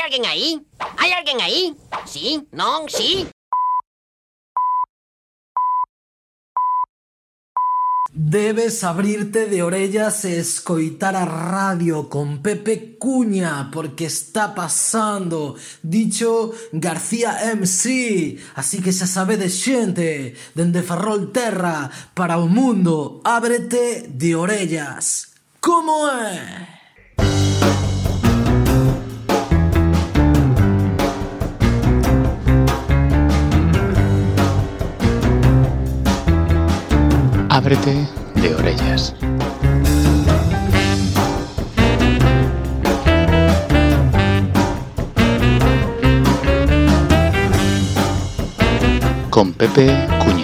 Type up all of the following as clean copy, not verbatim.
alguén aí? Hai alguén aí? Sí? Non? Sí? Debes abrirte de orellas e escoitar a radio con Pepe Cuña, porque está pasando dicho García MC. Así que xa sabedes, xente, dende Ferrolterra para o mundo, ábrete de orellas. Como é? Ábrete de orellas. Con Pepe Cuña.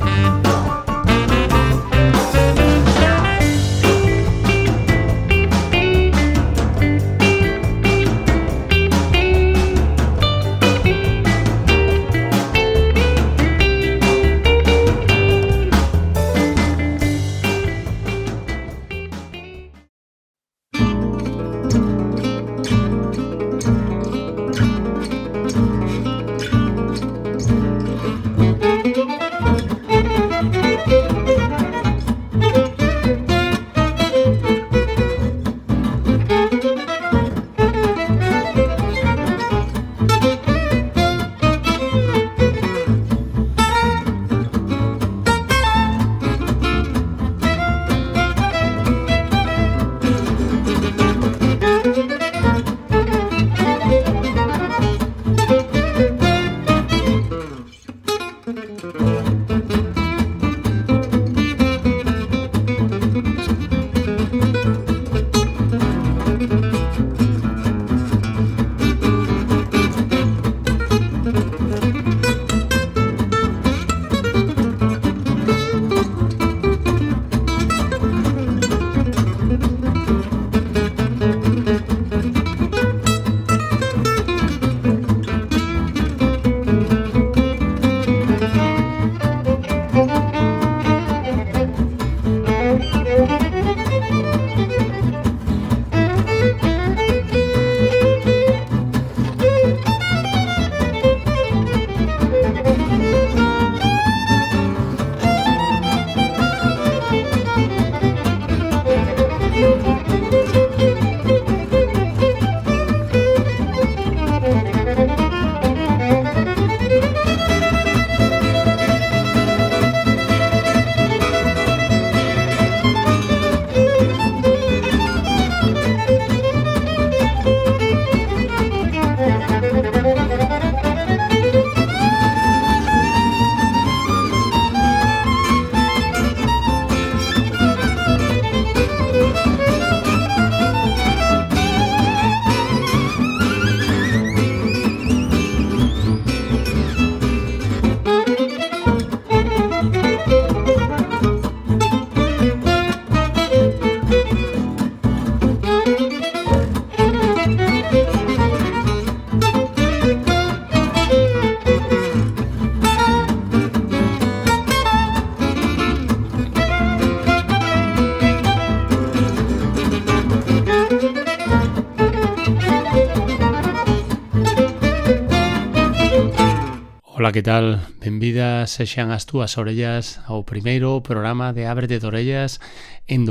Ola, que tal? Benvidas sexan as túas orellas ao primeiro programa de Ábrete de Orellas en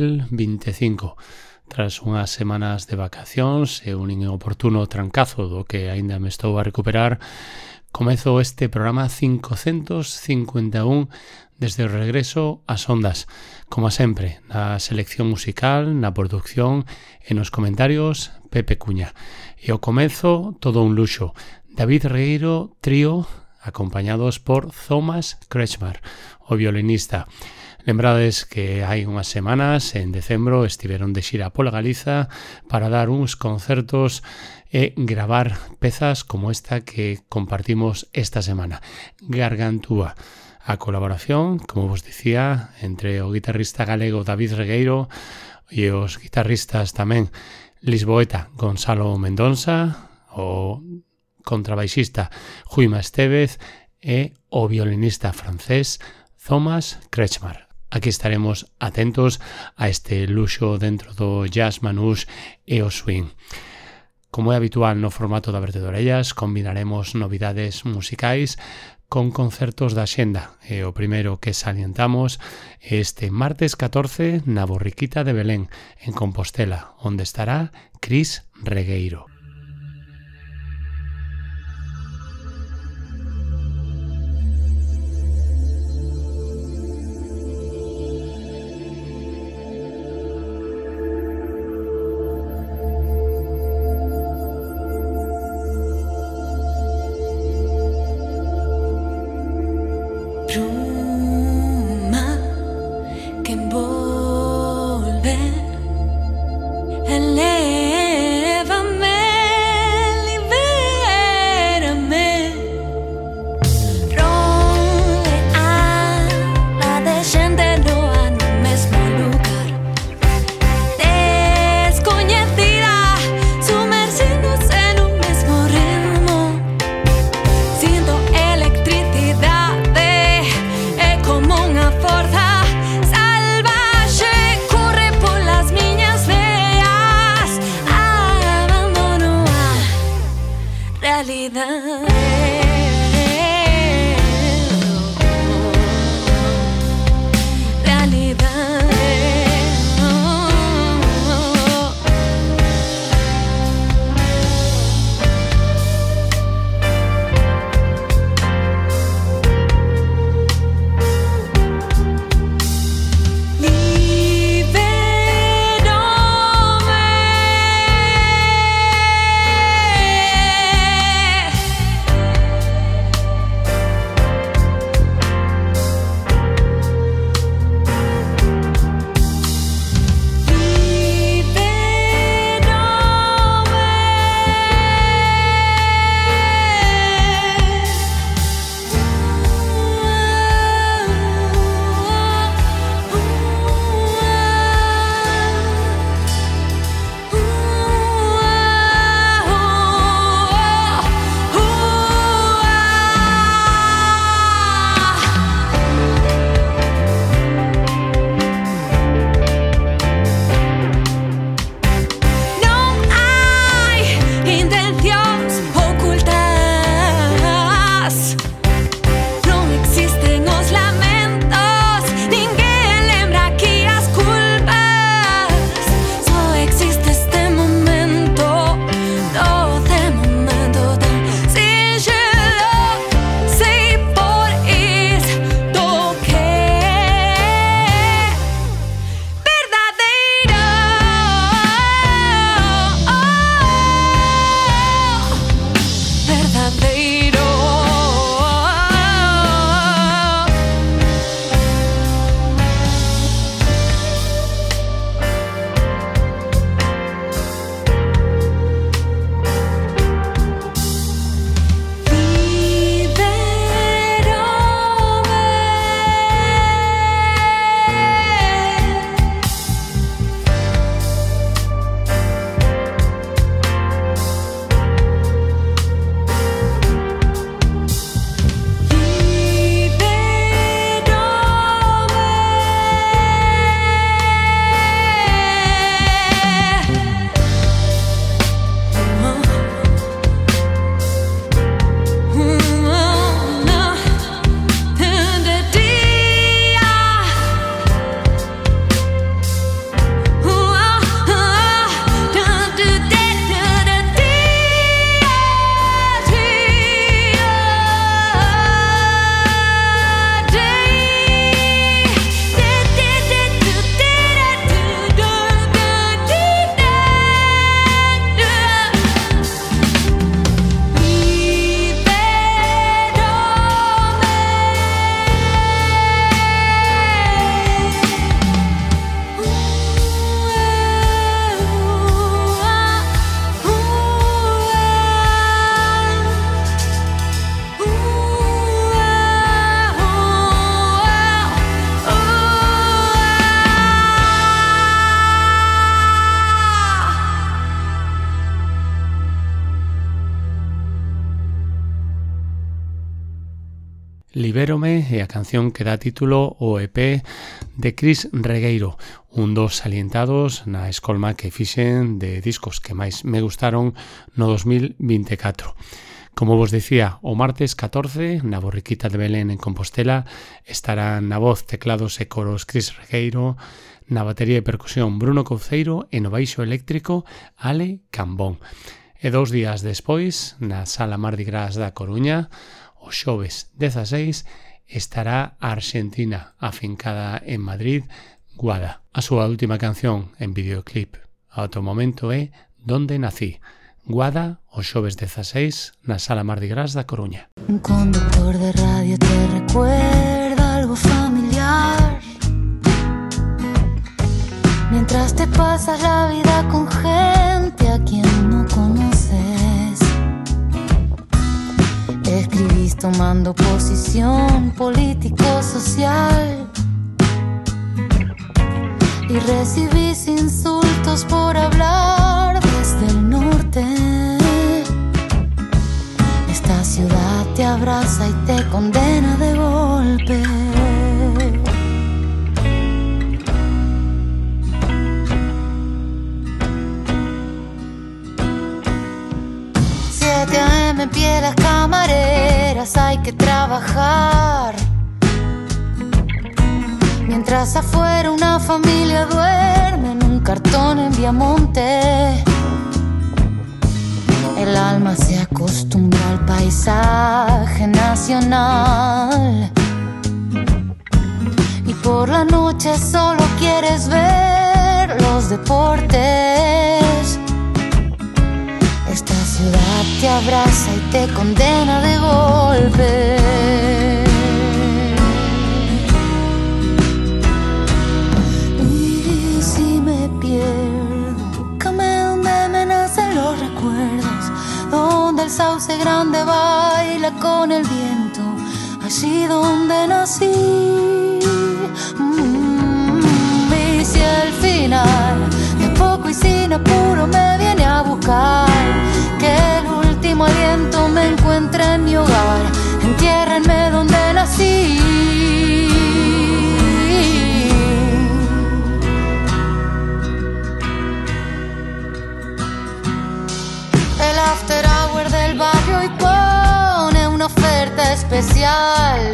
2025. Tras unhas semanas de vacacións e un inoportuno trancazo do que aínda me estou a recuperar, comezo este programa 551 desde o regreso ás ondas, como sempre, na selección musical, na produción e nos comentarios, Pepe Cuña. E ao comezo, todo un luxo. David Regueiro Trío, acompañados por Thomas Kretschmar, o violinista. Lembrades que hai unhas semanas, en decembro, estiveron de xira pola Galiza para dar uns concertos e gravar pezas como esta que compartimos esta semana, Gargantúa. A colaboración, como vos dicía, entre o guitarrista galego David Regueiro e os guitarristas tamén lisboeta Gonzalo Mendonça, o contrabaixista Juima Estevez e o violinista francés Thomas Kretschmar. Aquí estaremos atentos a este luxo dentro do jazz manús e o swing. Como é habitual no formato da Abrete de Orellas, combinaremos novidades musicais con concertos da xenda. E o primeiro que salientamos é este martes 14 na Borriquita de Belén, en Compostela, onde estará Cris Regueiro. Libérome é a canción que dá título ao EP de Cris Regueiro, un dos salientados na escolma que fixen de discos que máis me gustaron no 2024. Como vos dicía, o martes 14, na Borriquita de Belén en Compostela, estarán na voz, teclados e coros Cris Regueiro, na batería e percusión Bruno Couceiro e no baixo eléctrico Ale Cambón. E 2 días despois, na Sala Mardi Gras da Coruña, o xoves 16, estará a Argentina, afincada en Madrid, Guada. A súa última canción en videoclip ata o momento é Donde nací. Guada, o xoves 16, na Sala Mardi Gras da Coruña. Un conductor de radio te recuerda algo familiar, mientras te pasas la vida con gente a quien no conoces. Escribís tomando posición político-social y recibís insultos por hablar desde el norte. Esta ciudad te abraza y te condena de golpe. En pie las camareras, hay que trabajar, mientras afuera una familia duerme en un cartón en Viamonte. El alma se acostumbra al paisaje nacional y por la noche solo quieres ver los deportes. Esta ciudad te abraza y te condena de golpe. Y si me pierdo, búscame donde me nacen los recuerdos, donde el sauce grande baila con el viento, allí donde nací. Y si al final, de a poco y sin apuro, me viene a buscar, que el último aliento me encuentre en mi hogar, entiérrenme donde nací. El after hour del barrio hoy pone una oferta especial,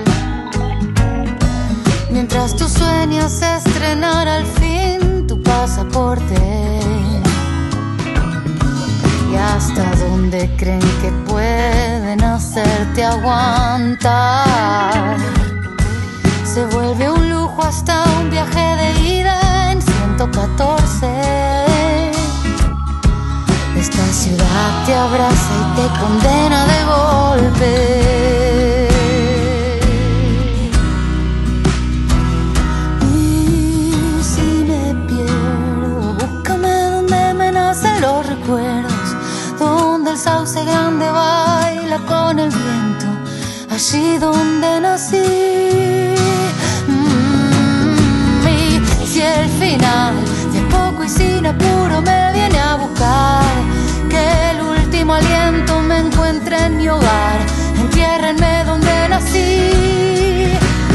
mientras tú sueñas estrenar al fin tu pasaporte. Y hasta dónde creen que pueden hacerte aguantar. Se vuelve un lujo hasta un viaje de ida en 114. Esta ciudad te abraza y te condena de golpe. Y si me pierdo, búscame donde me nacen los recuerdos, donde el sauce grande baila con el viento, allí donde nací. Y si el final, de poco y sin apuro, me viene a buscar, que el último aliento me encuentre en mi hogar, entiérrenme donde nací.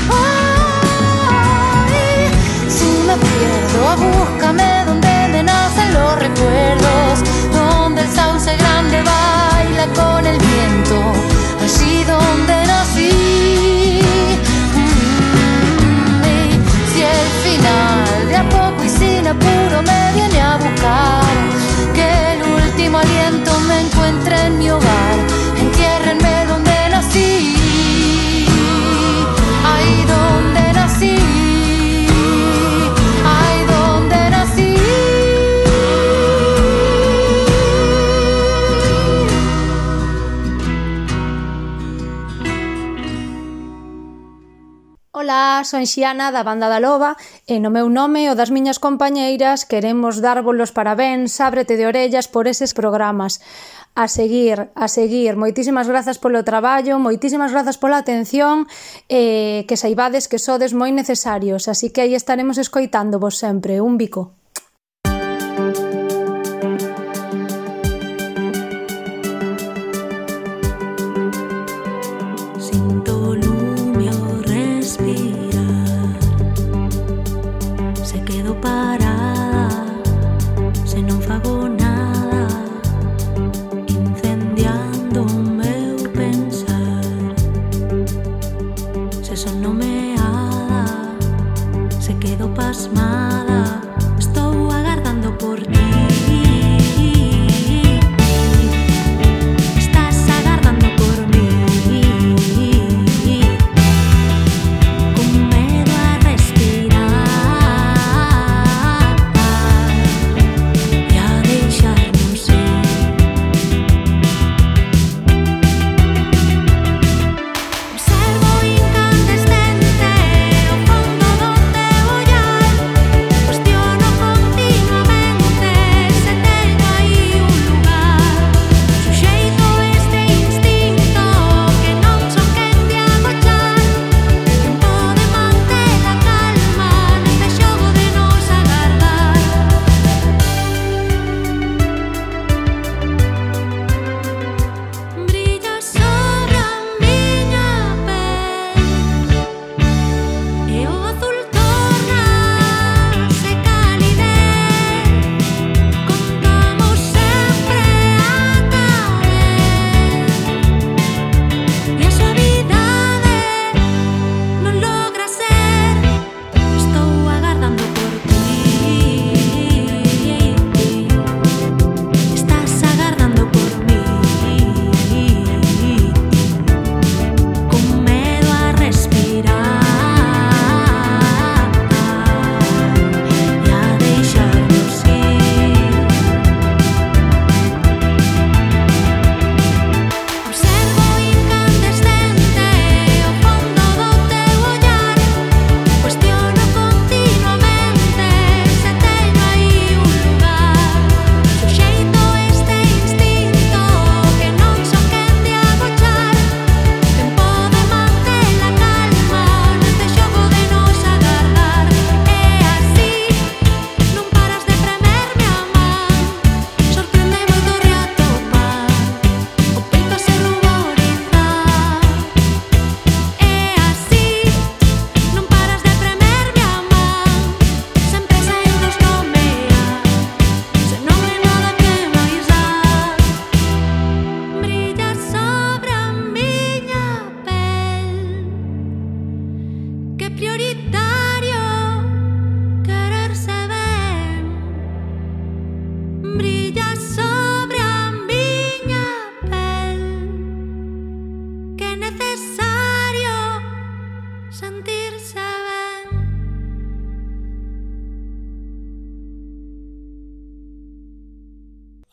Ay, si me pierdo, búscame donde me nacen los recuerdos, donde el sauce grande baila con el viento, allí donde nací. Y si el final, de a poco y sin apuro, me viene a buscar, que el último aliento me encuentre en mi hogar, entiérrenme donde nací. Ahí donde nací. Ahí donde nací. Ola, son Xiana da Banda da Loba e no meu nome e o das miñas compañeiras queremos darvos os parabéns, ábrete de orellas por eses programas. A seguir. Moitísimas grazas polo traballo, moitísimas grazas pola atención e que saibades que sodes moi necesarios, así que aí estaremos escoitándovos sempre. Un bico. Sinto lume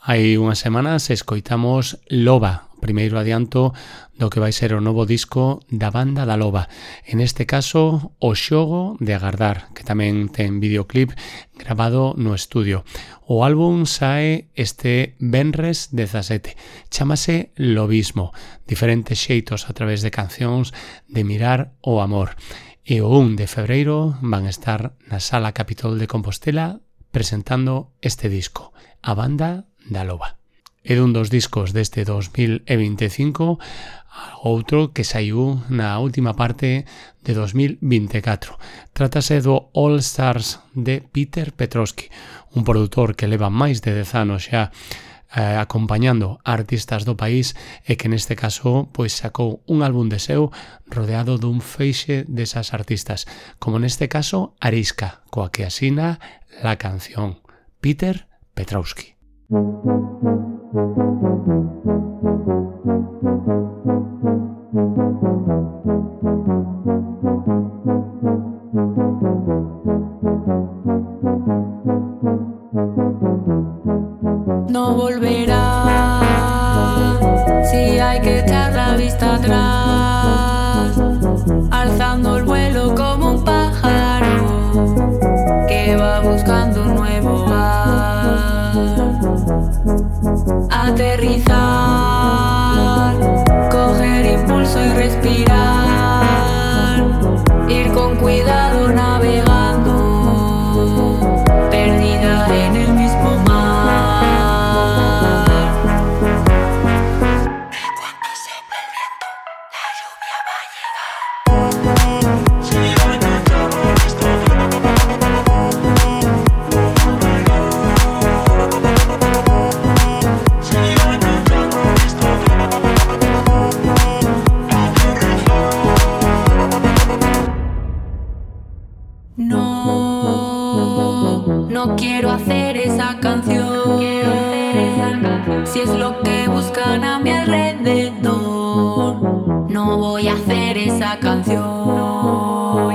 Hai unhas semanas escoitamos Loba, primeiro adianto do que vai ser o novo disco da banda da Loba. En este caso, O xogo de agardar, que tamén ten videoclip grabado no estudio. O álbum sae este venres 17. Chámase Lobismo, diferentes xeitos a través de cancións de mirar o amor. E o 1 de febreiro van estar na Sala Capitol de Compostela presentando este disco, a banda da Loba. É dun dos discos deste 2025, outro que saiu na última parte de 2024. Trátase do All Stars de Peter Petrovsky, un produtor que leva máis de 10 anos xa acompañando artistas do país e que neste caso pois sacou un álbum de seu rodeado dun feixe desas artistas, como neste caso Arisca, coa que asina la canción Peter Petrovsky. No volverá si hay que echar la vista atrás, alzando el vuelo como un pájaro que va buscando un nuevo hogar. Aterrizar, coger impulso y respirar, ir con cuidado navegando, perdida en el mismo mar. Cuando sopla el viento, la lluvia va a llegar. No quiero hacer esa canción, si es lo que buscan a mi alrededor. No voy a hacer esa canción.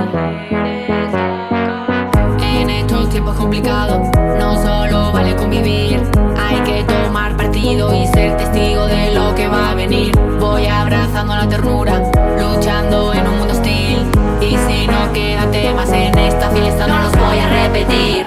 En estos tiempos complicados no solo vale convivir, hay que tomar partido y ser testigo de lo que va a venir. Voy abrazando la ternura, luchando en un mundo hostil, y si no quedan temas en esta fiesta no los voy a repetir.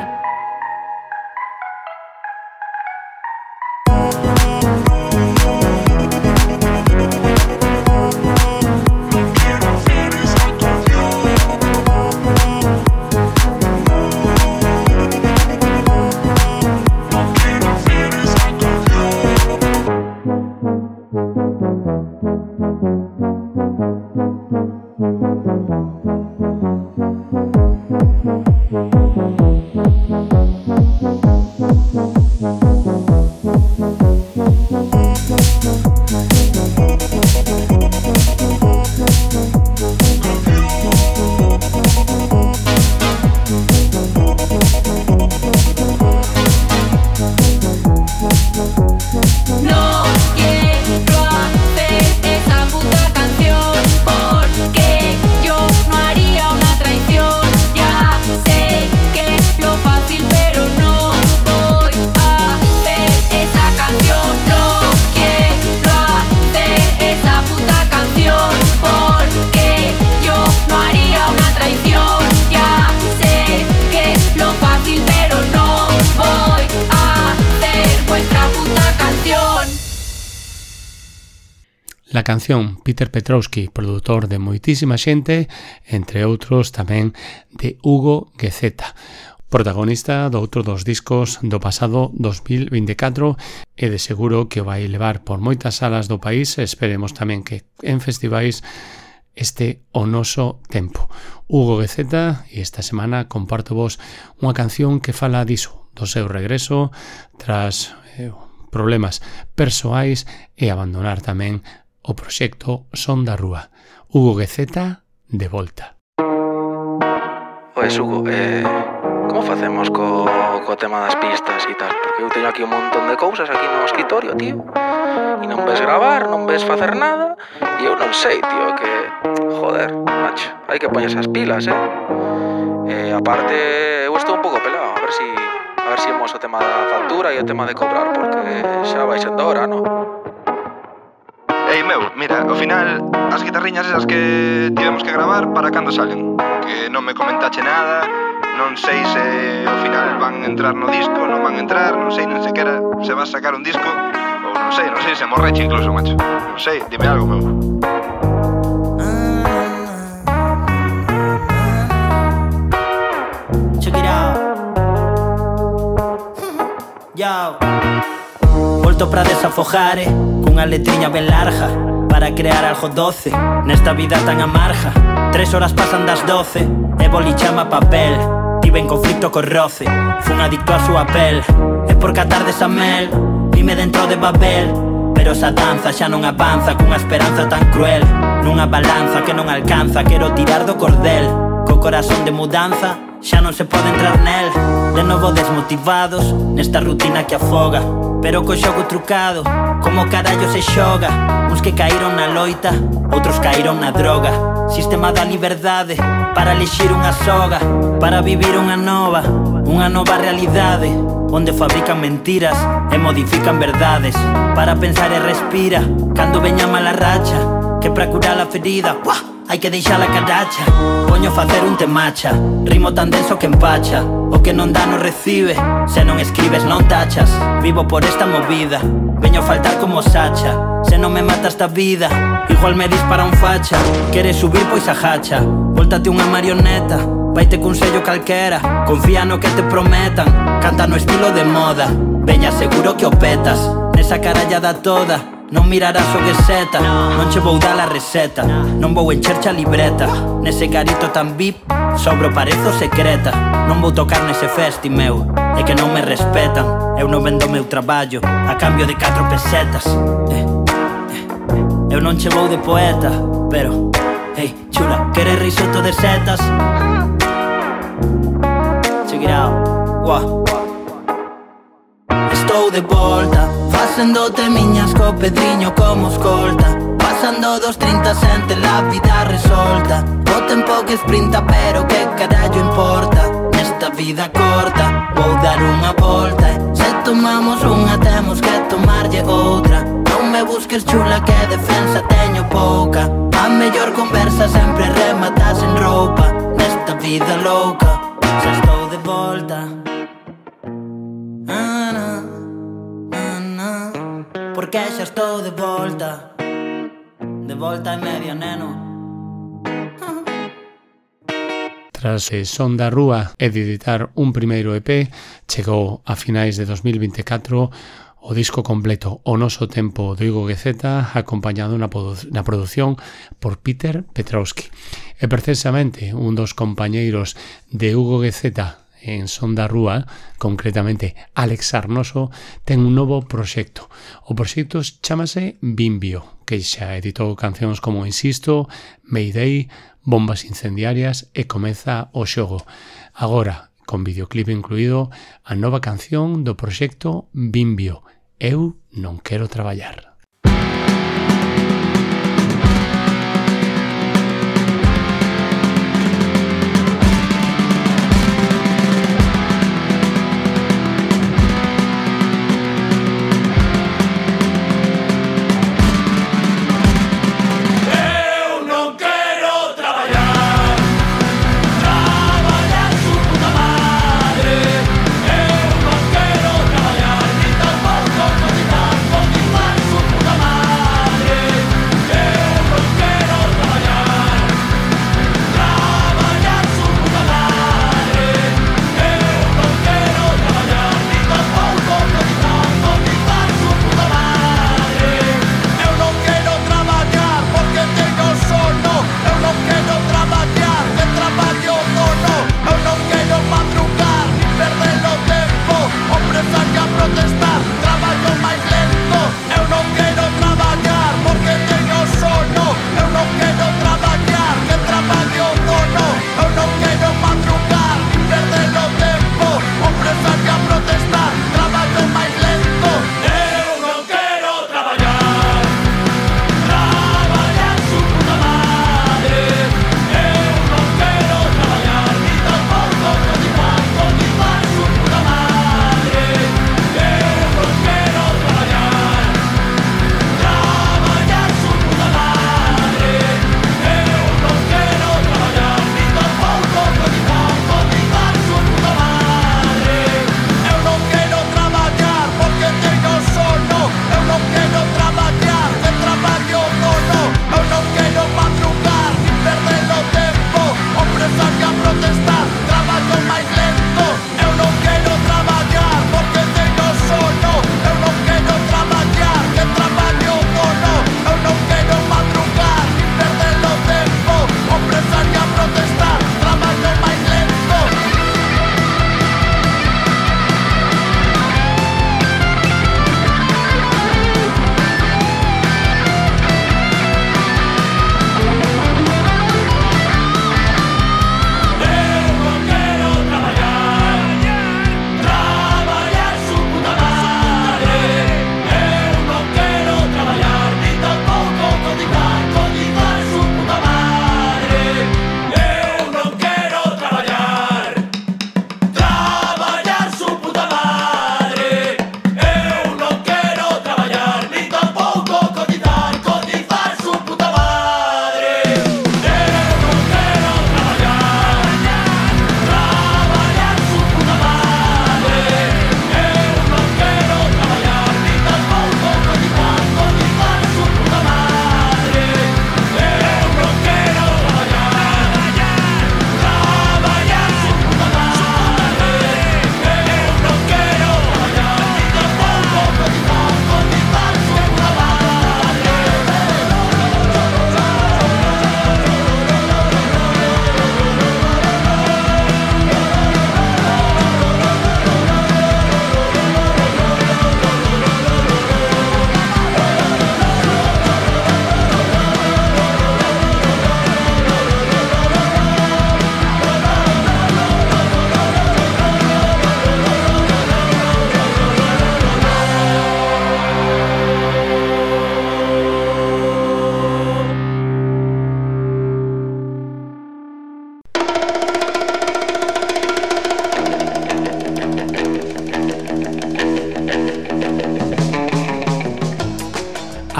La canción Peter Petrovsky, produtor de moitísima xente, entre outros tamén de Hugo Guezeta, protagonista do outro dos discos do pasado 2024 e de seguro que vai levar por moitas salas do país e esperemos tamén que en festivais este o noso tempo. Hugo Guezeta, e esta semana comparto vos unha canción que fala diso, do seu regreso tras problemas persoais e abandonar tamén o proxecto Son da Rúa. Hugo Guezeta, de volta. Oes, Hugo, como facemos co tema das pistas e tal? Porque eu teño aquí un montón de cousas aquí no escritorio, tío. E non ves gravar, non ves facer nada. E eu non sei, tío, que... Joder, macho, hai que poñer esas pilas, Aparte, eu estou un pouco pelado. A ver ver se imos o tema da factura e o tema de cobrar, porque xa vai sendo hora, non? Ei, meu, mira, ao final as guitarriñas esas que tivemos que gravar, para cando salen? Que non me comentache nada, non sei se ao final van entrar no disco, non van entrar, non sei nen sequera se vas sacar un disco, ou non sei se morreche incluso, macho. Non sei, dime algo, meu. Check it out. Yo. Volto pra desafogar, cunha letriña ben larga, para crear algo doce nesta vida tan amarga. 3 horas pasan das 12 e bolichama papel. Tive en conflicto co roce, fun adicto a súa pel. E por catar desa mel, vime dentro de Babel. Pero esa danza xa non avanza, cunha esperanza tan cruel. Nunha balanza que non alcanza, quero tirar do cordel. Co corazón de mudanza, xa non se pode entrar nel. De novo desmotivados, nesta rutina que afoga. Pero co xogo trucado, como carallo se xoga. Uns que caíron na loita, outros caíron na droga. Sistema da liberdade, para elixir unha soga. Para vivir unha nova realidade, onde fabrican mentiras e modifican verdades. Para pensar e respira, cando veña mala racha, que pra curar a ferida, hai que deixar a caracha. Poño facer un temacha, rimo tan denso que empacha. O que non dá non recibe, se non escribes non tachas. Vivo por esta movida, veño faltar como Sacha. Se non me mata esta vida, igual me dispara un facha. Queres subir pois agacha, voltate unha marioneta. Vaite cun sello calquera, confía no que te prometan. Canta no estilo de moda, veña seguro que o petas. Nesa carallada toda, non mirarás o que seta. Non che vou dar a receta, non vou encherche a libreta. Nese garito tan VIP, sobro parezo secreta. Non vou tocar nese festi meu, é que non me respetan. Eu non vendo meu traballo a cambio de 4 pesetas. Eu non che vou de poeta, pero hey, chula, queres risotto de setas? Check it out, wow. Estou de volta, facendote miñas co Pedriño como escolta. Pasando dos 30 sente la vida resolta. O tempo que sprinta pero que carallo importa. Nesta vida corta vou dar unha volta. Se tomamos unha temos que tomarlle outra. Non me busques chula que defensa teño pouca. A mellor conversa sempre rematas en roupa. Nesta vida louca xa estou de volta. Porque xa estou de volta. De volta e media, neno. Tras Son da Rúa e de editar un primeiro EP, chegou a finais de 2024 o disco completo O Noso Tempo do Hugo Guezeta, acompañado na produción por Peter Petrowski. E precisamente un dos compañeiros de Hugo Guezeta en Son da Rúa, concretamente Alex Arnoso, ten un novo proxecto. O proxecto chamase Bimbio, que xa editou cancións como Insisto, Mayday, Bombas Incendiarias e Comeza o Xogo. Agora, con videoclip incluído, a nova canción do proxecto Bimbio, Eu non quero traballar. Trabalhar, ni tampoco cotizar, continuar su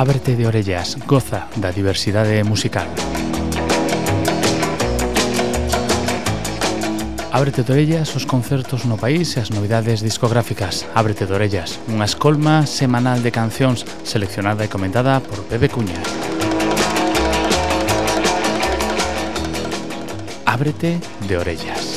Ábrete de orellas, goza da diversidade musical. Ábrete de orellas os concertos no país e as novidades discográficas. Ábrete de orellas, unha escolma semanal de cancións seleccionada e comentada por Pepe Cuña. Ábrete de orellas.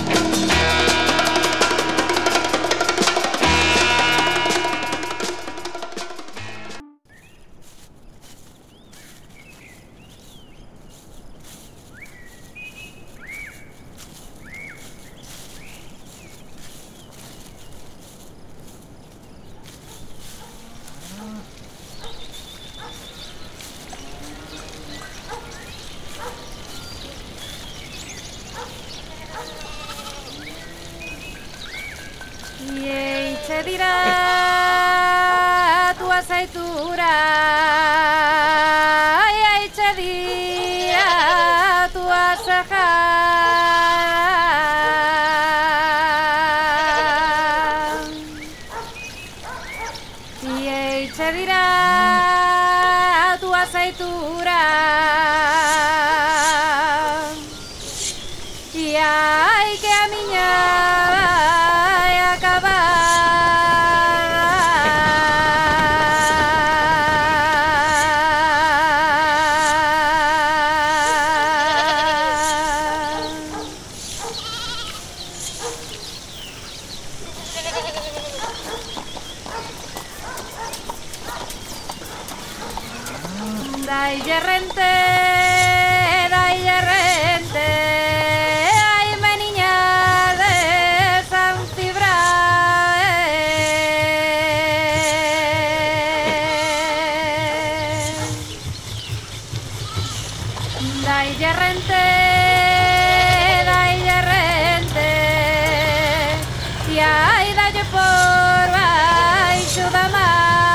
Se dirá tu aceitura, ai se dirá tu asaja, e se dirá tu aceitura, e ai que a miña daille rente, ai meniña de San Cibrao, daille rente, e ai dalle por baixo da mar.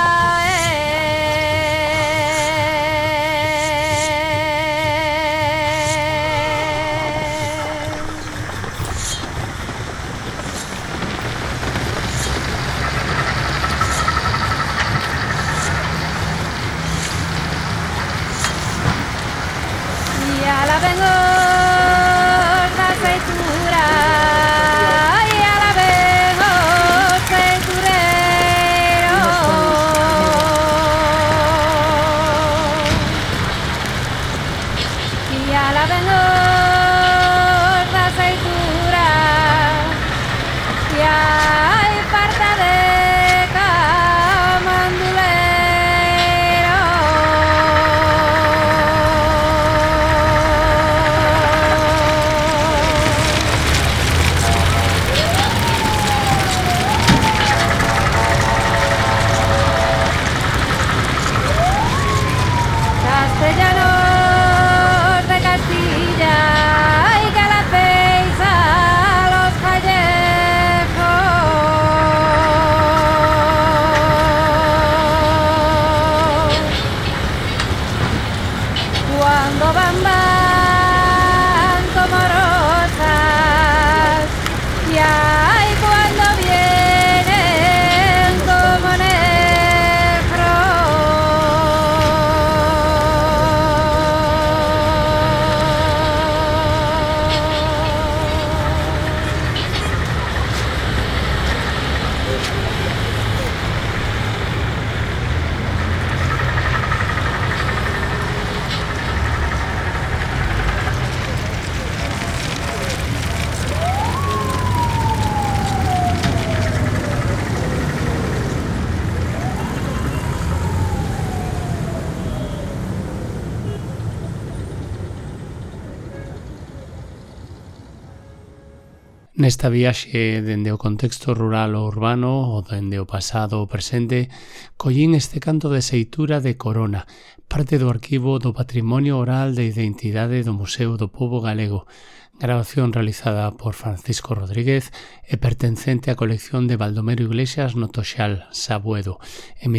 Nesta viaxe dende o contexto rural ou urbano ou dende o pasado ou presente, collín este canto de seitura de Corona, parte do arquivo do Patrimonio Oral de Identidade do Museo do Pobo Galego, grabación realizada por Francisco Rodríguez e pertencente á colección de Baldomero Iglesias no Toxal, Sabuedo, en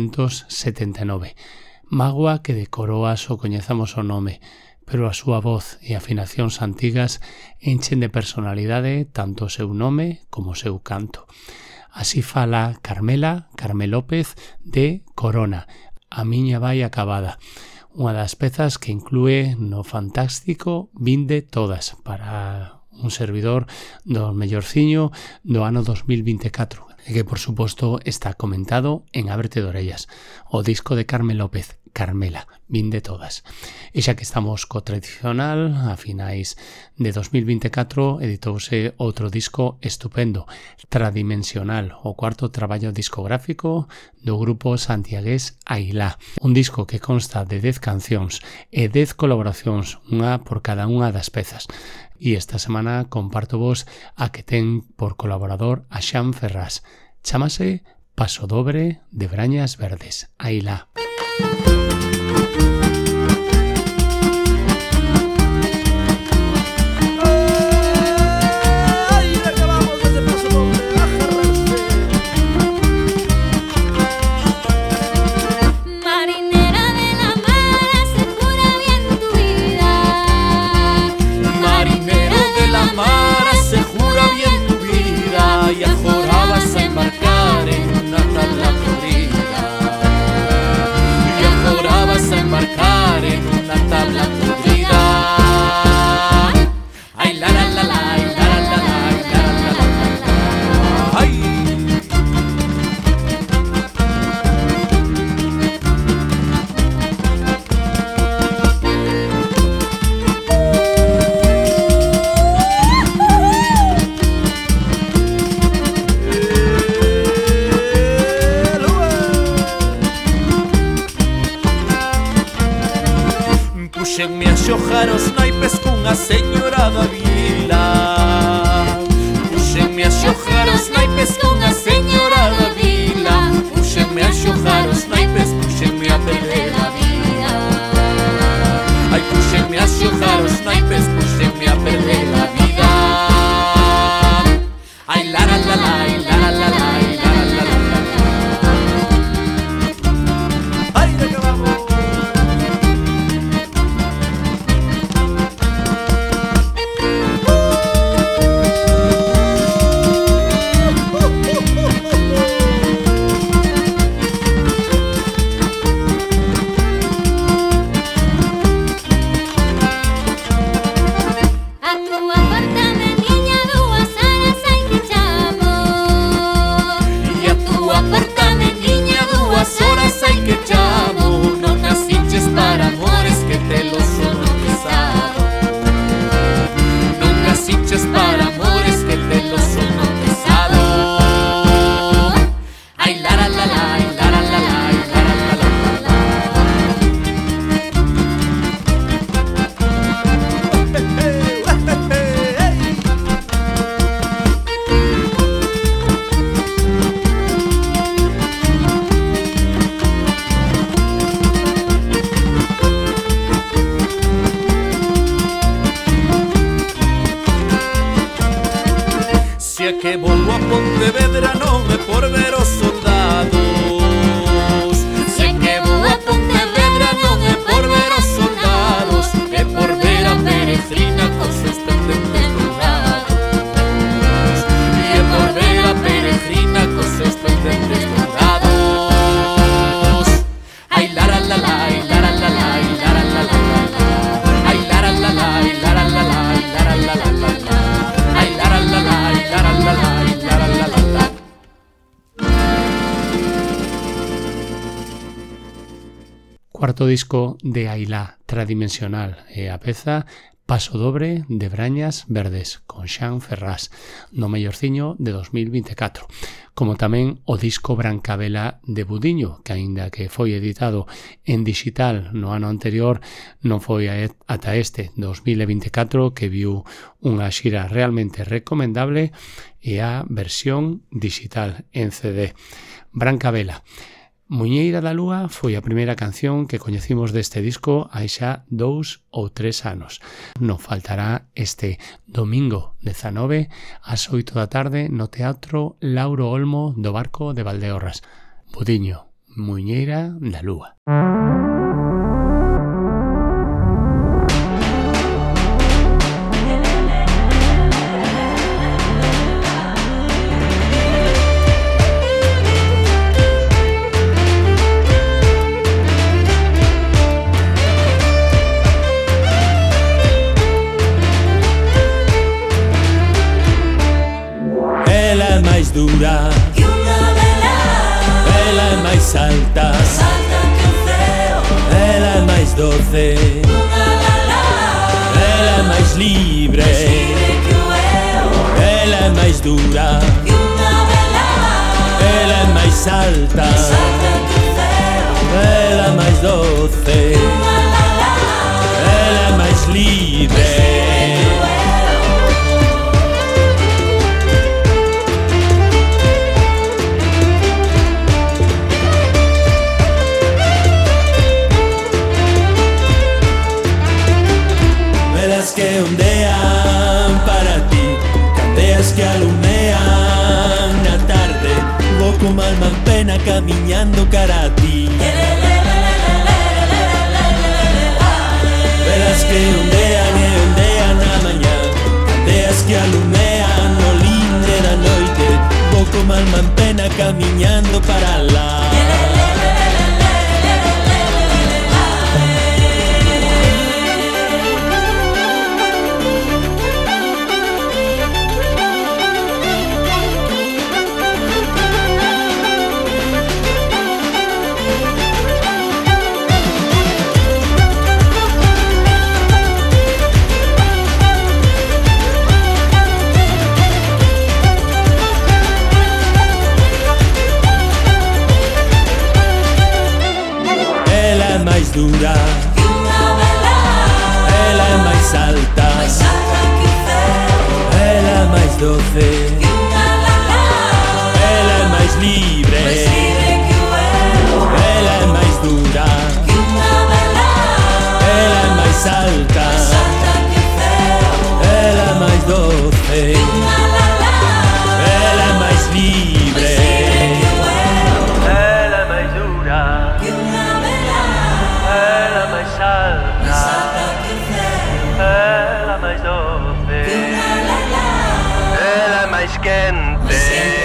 1979. Mágoa que de Coroas o coñezamos o nome, pero a súa voz e afinacións antigas enchen de personalidade tanto o seu nome como o seu canto. Así fala Carmela López de Corona, A miña vai acabada, unha das pezas que inclúe no fantástico Vinde Todas, para un servidor do mellorciño do ano 2024, e que, por suposto, está comentado en Ábrete de Orellas, o disco de Carmen López, Carmela, Vinde Todas. E xa que estamos co tradicional, a finais de 2024 editouse outro disco estupendo, Tradimensional, o cuarto traballo discográfico do grupo santiagués Ailá. Un disco que consta de 10 cancións e 10 colaboracións, unha por cada unha das pezas. E esta semana comparto vos a que ten por colaborador a Xan Ferrás. Chámase Paso Dobre de Brañas Verdes, Ailá. Y ajorabas a embarcar en una tabla podrida. Y ajorabas a embarcar en una tabla podrida. Ay, la la la la, ay, la la la la, ay, la la la la. Ay. Puxenme a xojar os naipes cunha señora da vila. Puxenme a xojar os naipes cunha señora da vila. Puxenme a xojar os naipes, puxenme a perder a vida. Ai, puxenme a xojar os naipes, puxenme a perder a vida. Ai, la la la la, ai, la la la la, ai, la la la la. Ai, de que vamos. Que volvo a Pontevedra non é por ver os soldados. Se que vou a Pontevedra non é por ver os soldados, é por ver a peregrina cos seus pendentes dourados. E é por ver a peregrina cos seus pendentes dourados. Ai, la la la la, ai, la la la la, ai, la la la la. Ai, la la la la, ai, la la la la, ai, la la la la. Ai, la la la la, ai, la la la la, ai, la la la la. Cuarto disco de Ailá, Tradimensional, e a peza Paso Dobre de Brañas Verdes, con Xan Ferrás, no mellorciño de 2024. Como tamén o disco Brancavela de Budiño, que aínda que foi editado en digital no ano anterior, non foi ata este 2024 que viu unha xira realmente recomendable e a versión digital en CD. Brancavela. Muñeira da Lúa foi a primeira canción que coñecimos deste disco hai xa 2 ou 3 anos. Non faltará este domingo 19 ás 8 da tarde no Teatro Lauro Olmo do Barco de Valdeorras. Budiño, Muñeira da Lúa. dura que unha vela. Ela é máis alta, máis alta que o ceo. Ela é máis doce, unha lala. Ela é máis libre, máis libre que o eu. Ela é máis dura que unha vela. Ela é máis alta, máis alta que o ceo. Ela é máis doce, que unha lala. Ela é máis libre. Velas que ondean para ti, candeas que alumean na tarde. Vou como alma en pena camiñando cara a ti. Velas que ondean e ondean na mañá, candeas que alumean no linde da noite. Vou como alma en pena camiñando para lá. Dura que unha vela. Ela é máis alta, máis alta que o ceo. Ela é máis doce, que unha lala. Ela é máis libre, máis libre que o eu. Ela é máis dura que unha vela. Ela é máis alta, máis alta que o ceo. Ela é máis doce, que unha lala. Ela é máis libre, Ela é máis dura que unha vela. Ela é máis alta, máis alta que o ceo. Ela é máis doce, que unha lala. Ela é máis quente.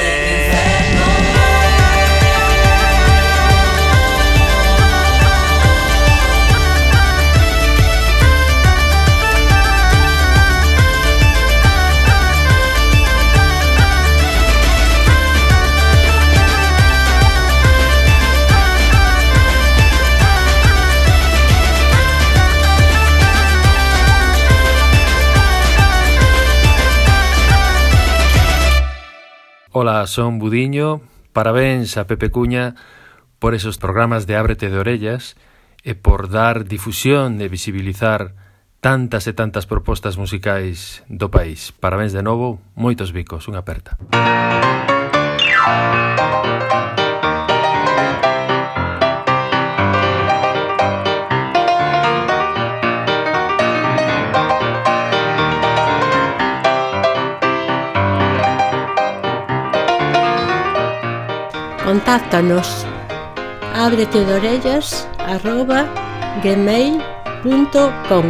Ola, son Budiño, parabéns a Pepe Cuña por esos programas de Ábrete de Orellas e por dar difusión e visibilizar tantas e tantas propostas musicais do país. Parabéns de novo, moitos bicos, unha aperta. Contáctanos abretedorellas@gmail.com.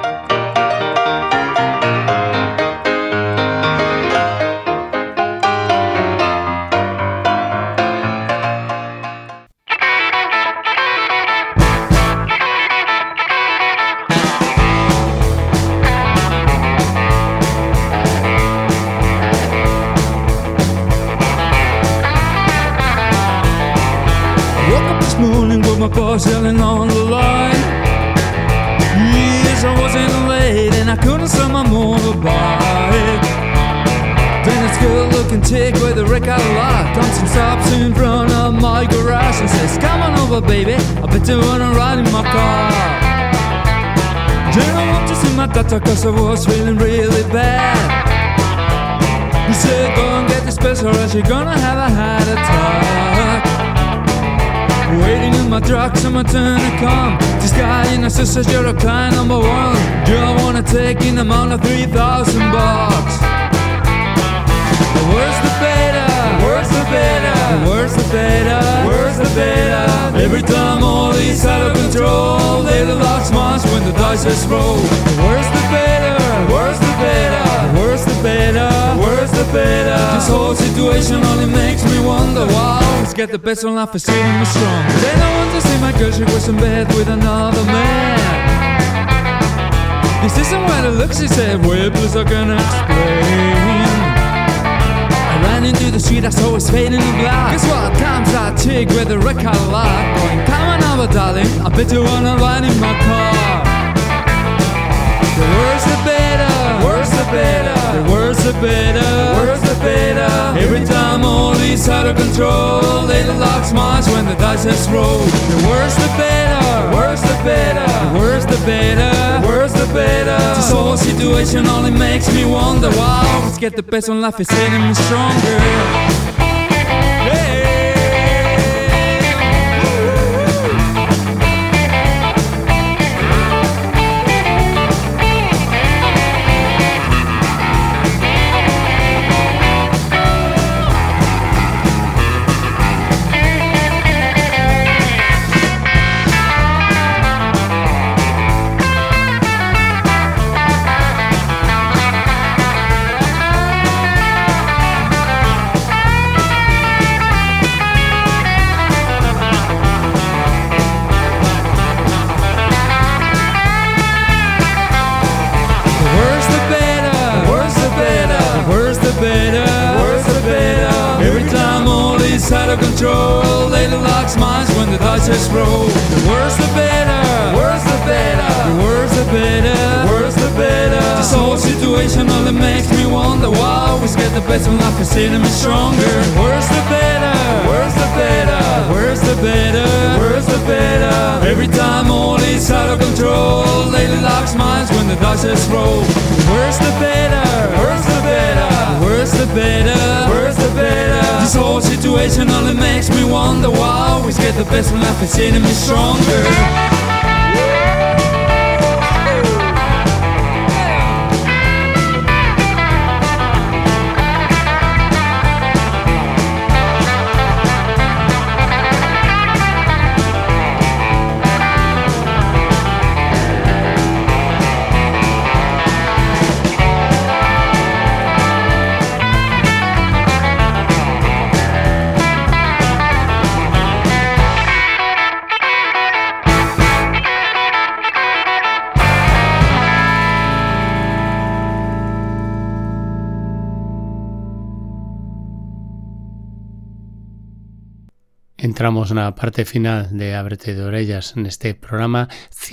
My boss yelling on the line. Yes, I wasn't late and I couldn't sell my motorbike. Then it's good looking chick with a wreck out of luck comes and stops in front of my garage and says, "Come on over, baby, I bet you wanna ride in my car." Then I went to see my daughter cause I was feeling really bad. He said, "Go and get this pizza or you're gonna have a heart attack." Waiting in my truck, so my turn to come. This guy in the says you're a client number one. You don't wanna take in amount of $3,000. Where's the beta? Where's the beta? Where's the beta? Where's the beta? Every time all these out of control, they the last months when the dice is roll. Where's the beta? Where's the beta? Where's the beta? Where's the beta? This whole situation only makes me wonder why I always get the best on life for seeing me strong. They don't want to see my girl, she was in bed with another man. This isn't what it looks, she said, well, please I can explain. I ran ran into the street, I saw his fading in black. Guess what? Comes that chick with the red Cadillac, going, come on over, darling, I bet you wanna ride in my car. The worse the better, worse the better, the worse the better, worse the better. Every time all is out of control, little luck smiles when the dice has rolled. The worse the better, worse the better, the worse the better, worse the better. This whole situation only makes me wonder why I always get the best when life is hitting me stronger. Hey. Out of control, little luck smiles when the dice has rolled. The worse the better, worse the better, the worse the better, worse the better. This whole situation only makes me wonder why I always get the best when life is hitting me stronger. Worse the better, worse the better, worse the better, worse the better. Every time all is out of control, little luck smiles when the dice has rolled. The worse the better, worse the better, worse the better, worse the better. This whole situation only makes me wonder why I always get the best when life is hitting me stronger. Entramos na parte final de Ábrete de Orellas neste programa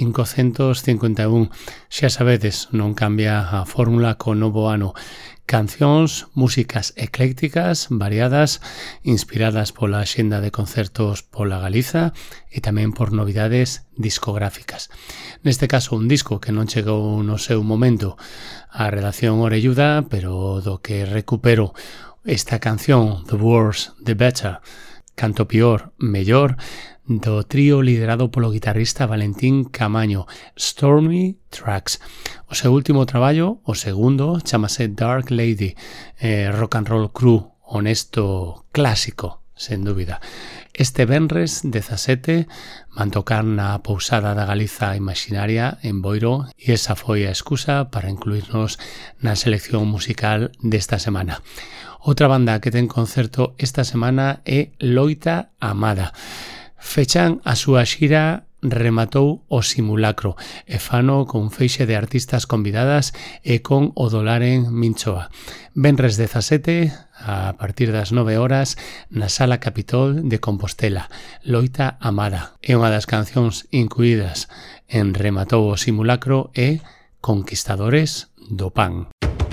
551. Xa sabedes, non cambia a fórmula co novo ano. Cancións, músicas eclécticas, variadas, inspiradas pola axenda de concertos pola Galiza e tamén por novidades discográficas. Neste caso, un disco que non chegou no seu momento a redacción orelluda, pero do que recupero esta canción, The Worse, The Better, Canto Pior, Mellor, do trío liderado polo guitarrista Valentín Camaño, Stormy Tracks. O seu último traballo, o segundo, chamase Dark Lady, rock and roll cru, honesto, clásico, sen dúbida. Este venres 17 van tocar na Pousada da Galiza Imaginaria en Boiro e esa foi a excusa para incluirnos na selección musical desta semana. Outra banda que ten concerto esta semana é Loita Amada. Fechan a súa xira Rematou o Simulacro e fano con feixe de artistas convidadas e con o Dolaren Minchoa. Venres 17, a partir das 9 horas, na Sala Capitol de Compostela. Loita Amada. E unha das cancións incluídas en Rematou o Simulacro é Conquistadores do Pan.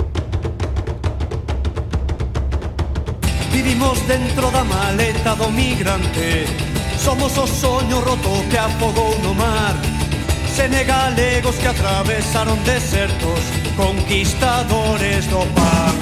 Vivimos dentro da maleta do migrante. Somos o soño roto que afogou no mar. Senegalegos que atravesaron desertos, conquistadores do pan.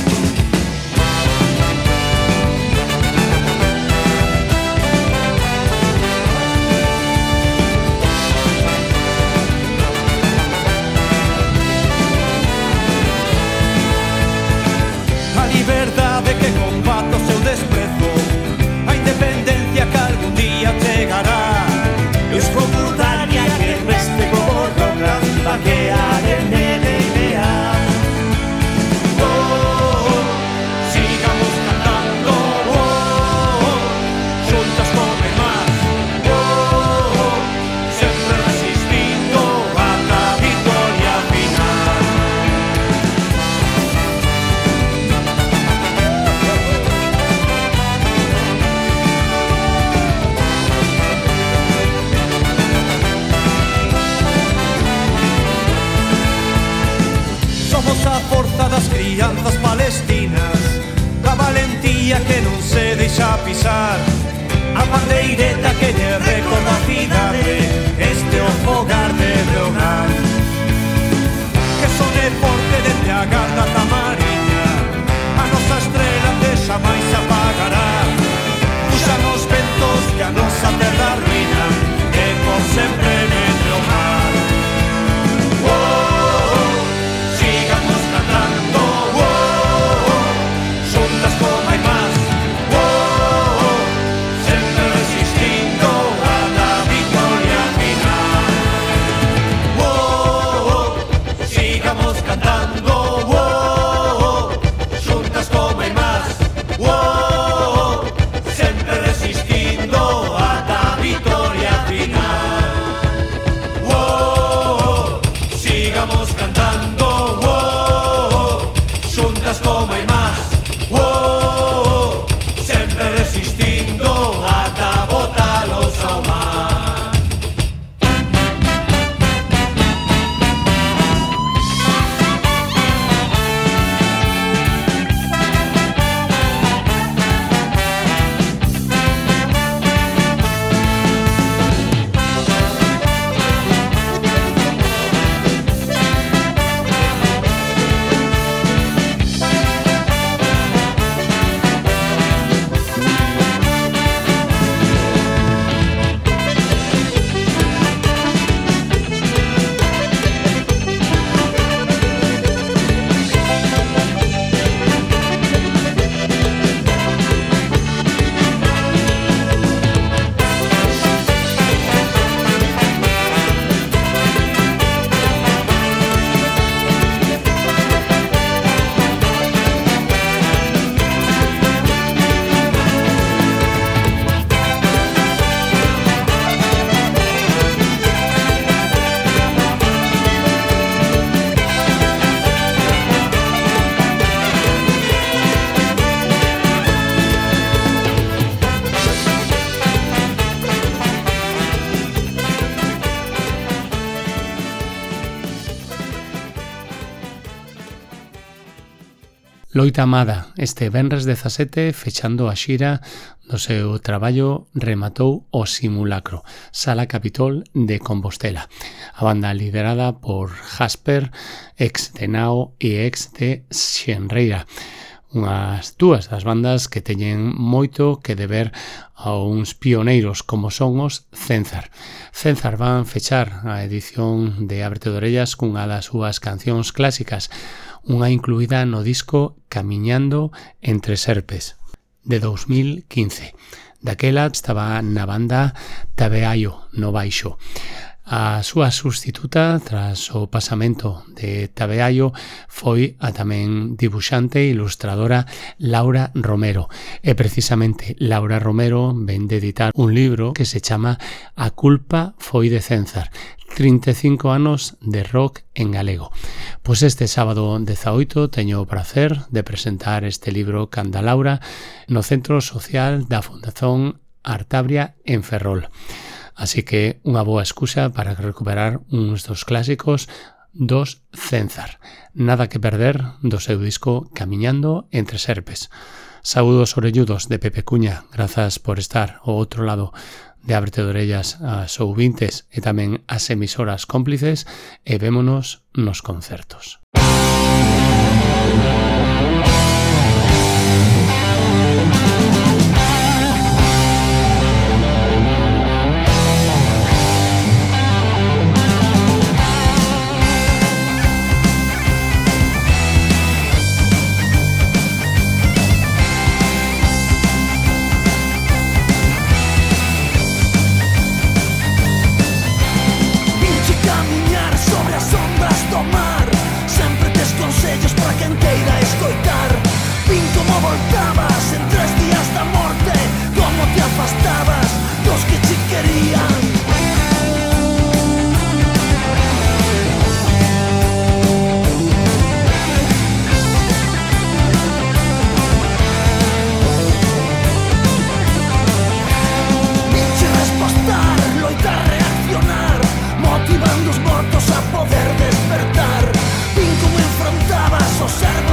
A liberdade que combate o seu desprezo, a independencia que algún día chegará. Escomudaria que reste como roca, vaquear en ele ideal. Oh, das crianzas palestinas, da valentía que non se deixa pisar, a bandeireta que lle recorda a cidade, este o fogar de Breogán. Que sone forte dende a garda da mariña, a nosa estrela que xa máis se apagará. Puxan os ventos que a nosa terra ruína, e por sempre dende o mar. Sigamos cantando, xuntas como hai más, sempre resistindo ata a victoria final. Sigamos cantando, xuntas como hai más, sempre resistindo ata a victoria final. Sigamos cantando, xuntas como hai más, sempre resistindo ata botalos ao mar. Loita Amada, este venres 17, fechando a xira do seu traballo, rematou o Simulacro, Sala Capitol de Compostela. A banda liderada por Jasper, ex de Nao e ex de Xenreira. Unhas dúas das bandas que teñen moito que deber a uns pioneiros como son os Cenzar. Cenzar van fechar a edición de Ábrete de Orellas cunha das súas cancións clásicas, unha incluída no disco Camiñando entre serpes, de 2015. Daquela estaba na banda Tabeaio, no baixo. A súa sustituta tras o pasamento de Tabeaio foi a tamén dibuxante e ilustradora Laura Romero. E precisamente Laura Romero ven de editar un libro que se chama A culpa foi de Cenzar, 35 anos de rock en galego. Pois este sábado 18 teño o prazer de presentar este libro canda Laura no Centro Social da Fundación Artabria en Ferrol. Así que unha boa excusa para recuperar uns dos clásicos dos Cenzar. Nada que perder do seu disco Camiñando entre serpes. Saúdos orelludos de Pepe Cuña, grazas por estar ao outro lado de Ábrete de Orellas as ouvintes e tamén as emisoras cómplices, e vémonos nos concertos. Motivando os mortos a poder despertar. Vin como enfrontabas os servos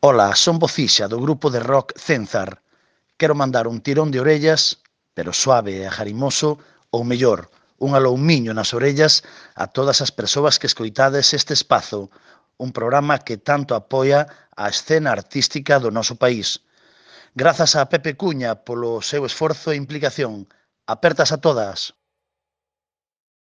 Ola, son Bocixa do grupo de rock Cenzar. Quero mandar un tirón de orellas, pero suave e ajarimoso, ou mellor, un aloumiño nas orellas a todas as persoas que escoitades este espazo, un programa que tanto apoia a escena artística do noso país. Grazas a Pepe Cuña polo seu esforzo e implicación. Apertas a todas.